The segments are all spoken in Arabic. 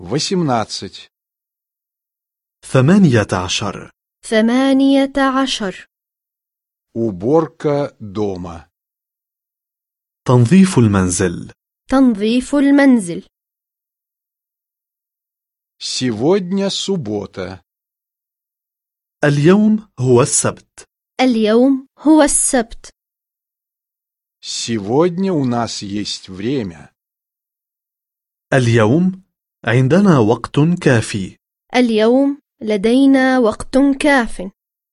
18. 18. 18. Уборка дома. تنظيف المنزل. تنظيف المنزل. Сегодня суббота. اليوم هو السبت. اليوم هو السبت. Сегодня у нас есть время. اليوم عندنا وقت كافي. اليوم لدينا وقت كاف.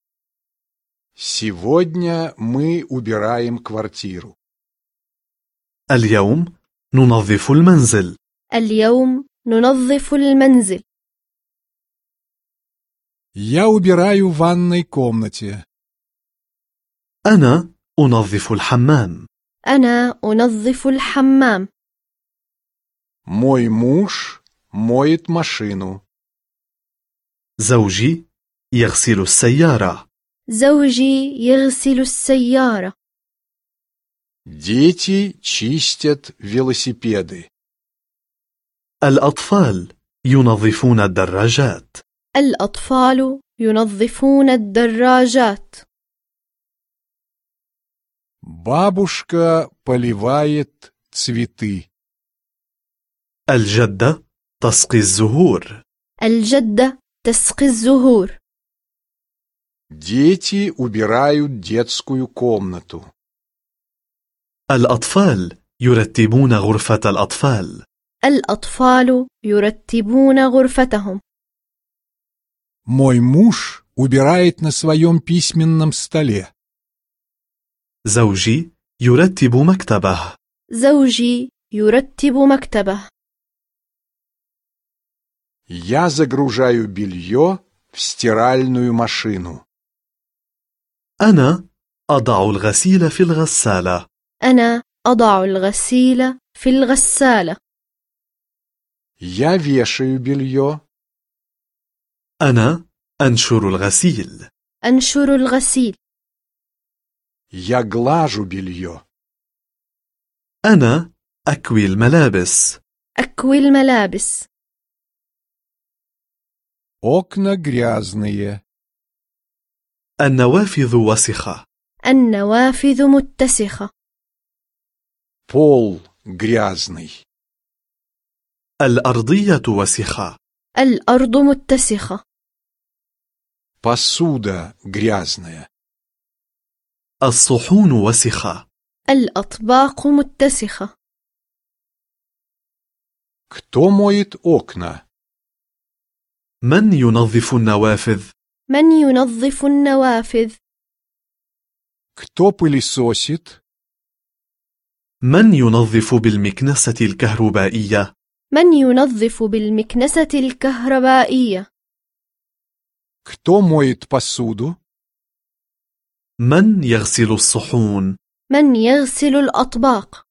Сегодня мы убираем квартиру. اليوم ننظف المنزل. اليوم ننظف المنزل. Я убираю в ванной комнате. أنا أنظف الحمام. أنا أنظف الحمام. Мой муж моет машину. زوجي يغسل السيارة. زوجي يغسل السيارة. Дети чистят велосипеды. الأطفال ينظفون الدراجات. الأطفال ينظفون الدراجات. Бабушка поливает цветы. الجدة تسقي الزهور. الجدة تسقي الزهور. Дети убирают детскую комнату. الأطفال يرتبون غرفة الأطفال. الأطفال يرتبون غرفتهم. Мой муж убирает на своем письменном столе. زوجي يرتب مكتبه. زوجي يرتب مكتبه. Я загружаю белье в стиральную машину. أنا أضع الغسيل في الغسالة. أنا أضع الغسيل في الغسالة. Я вешаю белье. أنا أنشر الغسيل. أنشر الغسيل. Я глажу белье. أنا أكوي الملابس. أكوي الملابس. Окна грязные. النوافذ وسخة. النوافذ متسخة. Пол грязный. الأرضية وسخة. الأرض متسخة. Посуда грязная. الصحون وسخة. الأطباق متسخة. Кто моет окна? من ينظف النوافذ؟ من ينظف النوافذ؟ Кто пылесосит? من ينظف بالمكنسة الكهربائية؟ من ينظف بالمكنسة الكهربائية؟ Кто моет посуду? من يغسل الصحون؟ من يغسل الأطباق؟